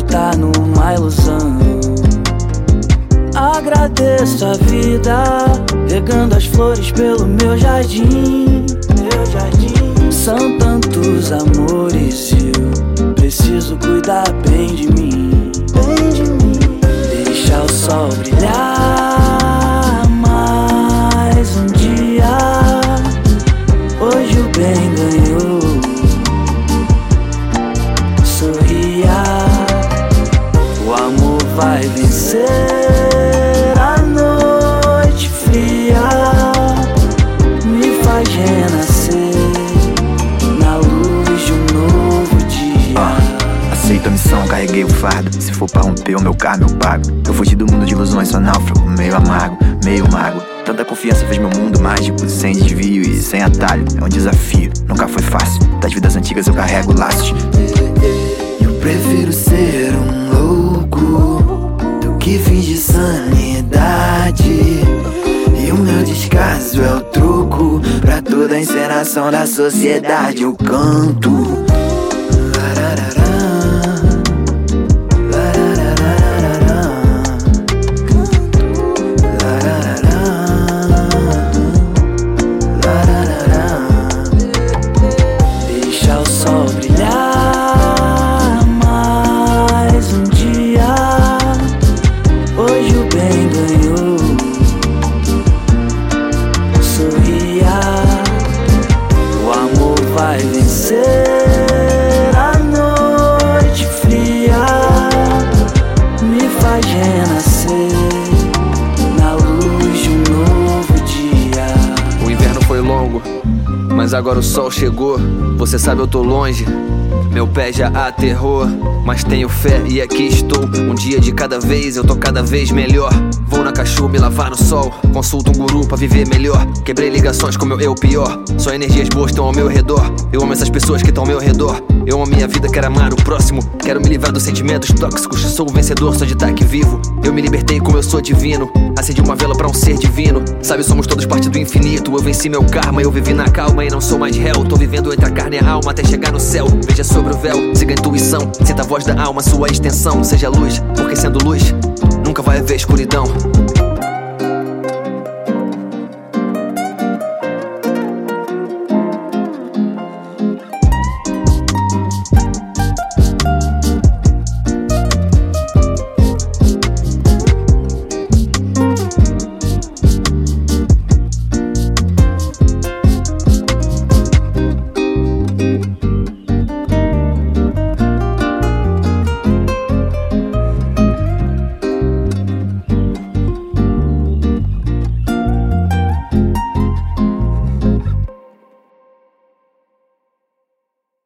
tá numa ilusão. Agradeço a vida, regando as flores pelo meu jardim. São tantos amores e eu preciso cuidar bem de mim. Deixa o sol brilhar mais um dia. Hoje o bem ganhou. Sorria, o amor vai vencer. A noite fria me faz renascer na luz de um novo dia. Aceito a missão, carreguei o fardo. Se for pra romper o meu karma eu pago. Eu fugi do mundo de ilusões, sou náufrago, meio amargo, meio mago. Tanta confiança fez meu mundo mágico, sem desvio e sem atalho. É um desafio, nunca foi fácil. Das vidas antigas eu carrego laços. Eu prefiro ser um louco do que fingir sanidade. E o meu descaso é o truco pra toda a encenação da sociedade. Eu canto. Deixa o sol brilhar mais um dia. Hoje o bem ganhou. Sorria, o amor vai vencer. A noite fria me faz renascer na luz de um novo dia. O inverno foi longo, mas agora o sol chegou. Você sabe eu tô longe, meu pé já aterrou, mas tenho fé e aqui estou. Um dia de cada vez, eu tô cada vez melhor. Vou na cachoeira me lavar no sol, consulto um guru pra viver melhor. Quebrei ligações com meu eu pior, só energias boas estão ao meu redor. Eu amo essas pessoas que estão ao meu redor. Eu amo a minha vida, quero amar o próximo. Quero me livrar dos sentimentos tóxicos. Sou o vencedor só de estar aqui vivo. Eu me libertei como eu sou divino. Acendi uma vela pra um ser divino. Sabe, somos todos parte do infinito. Eu venci meu karma, eu vivi na calma e não sou mais réu. Tô vivendo entre a carne e a alma até chegar no céu. Veja sobre o véu, siga a intuição. Sinta a voz da alma, sua extensão. Seja luz, porque sendo luz nunca vai haver escuridão.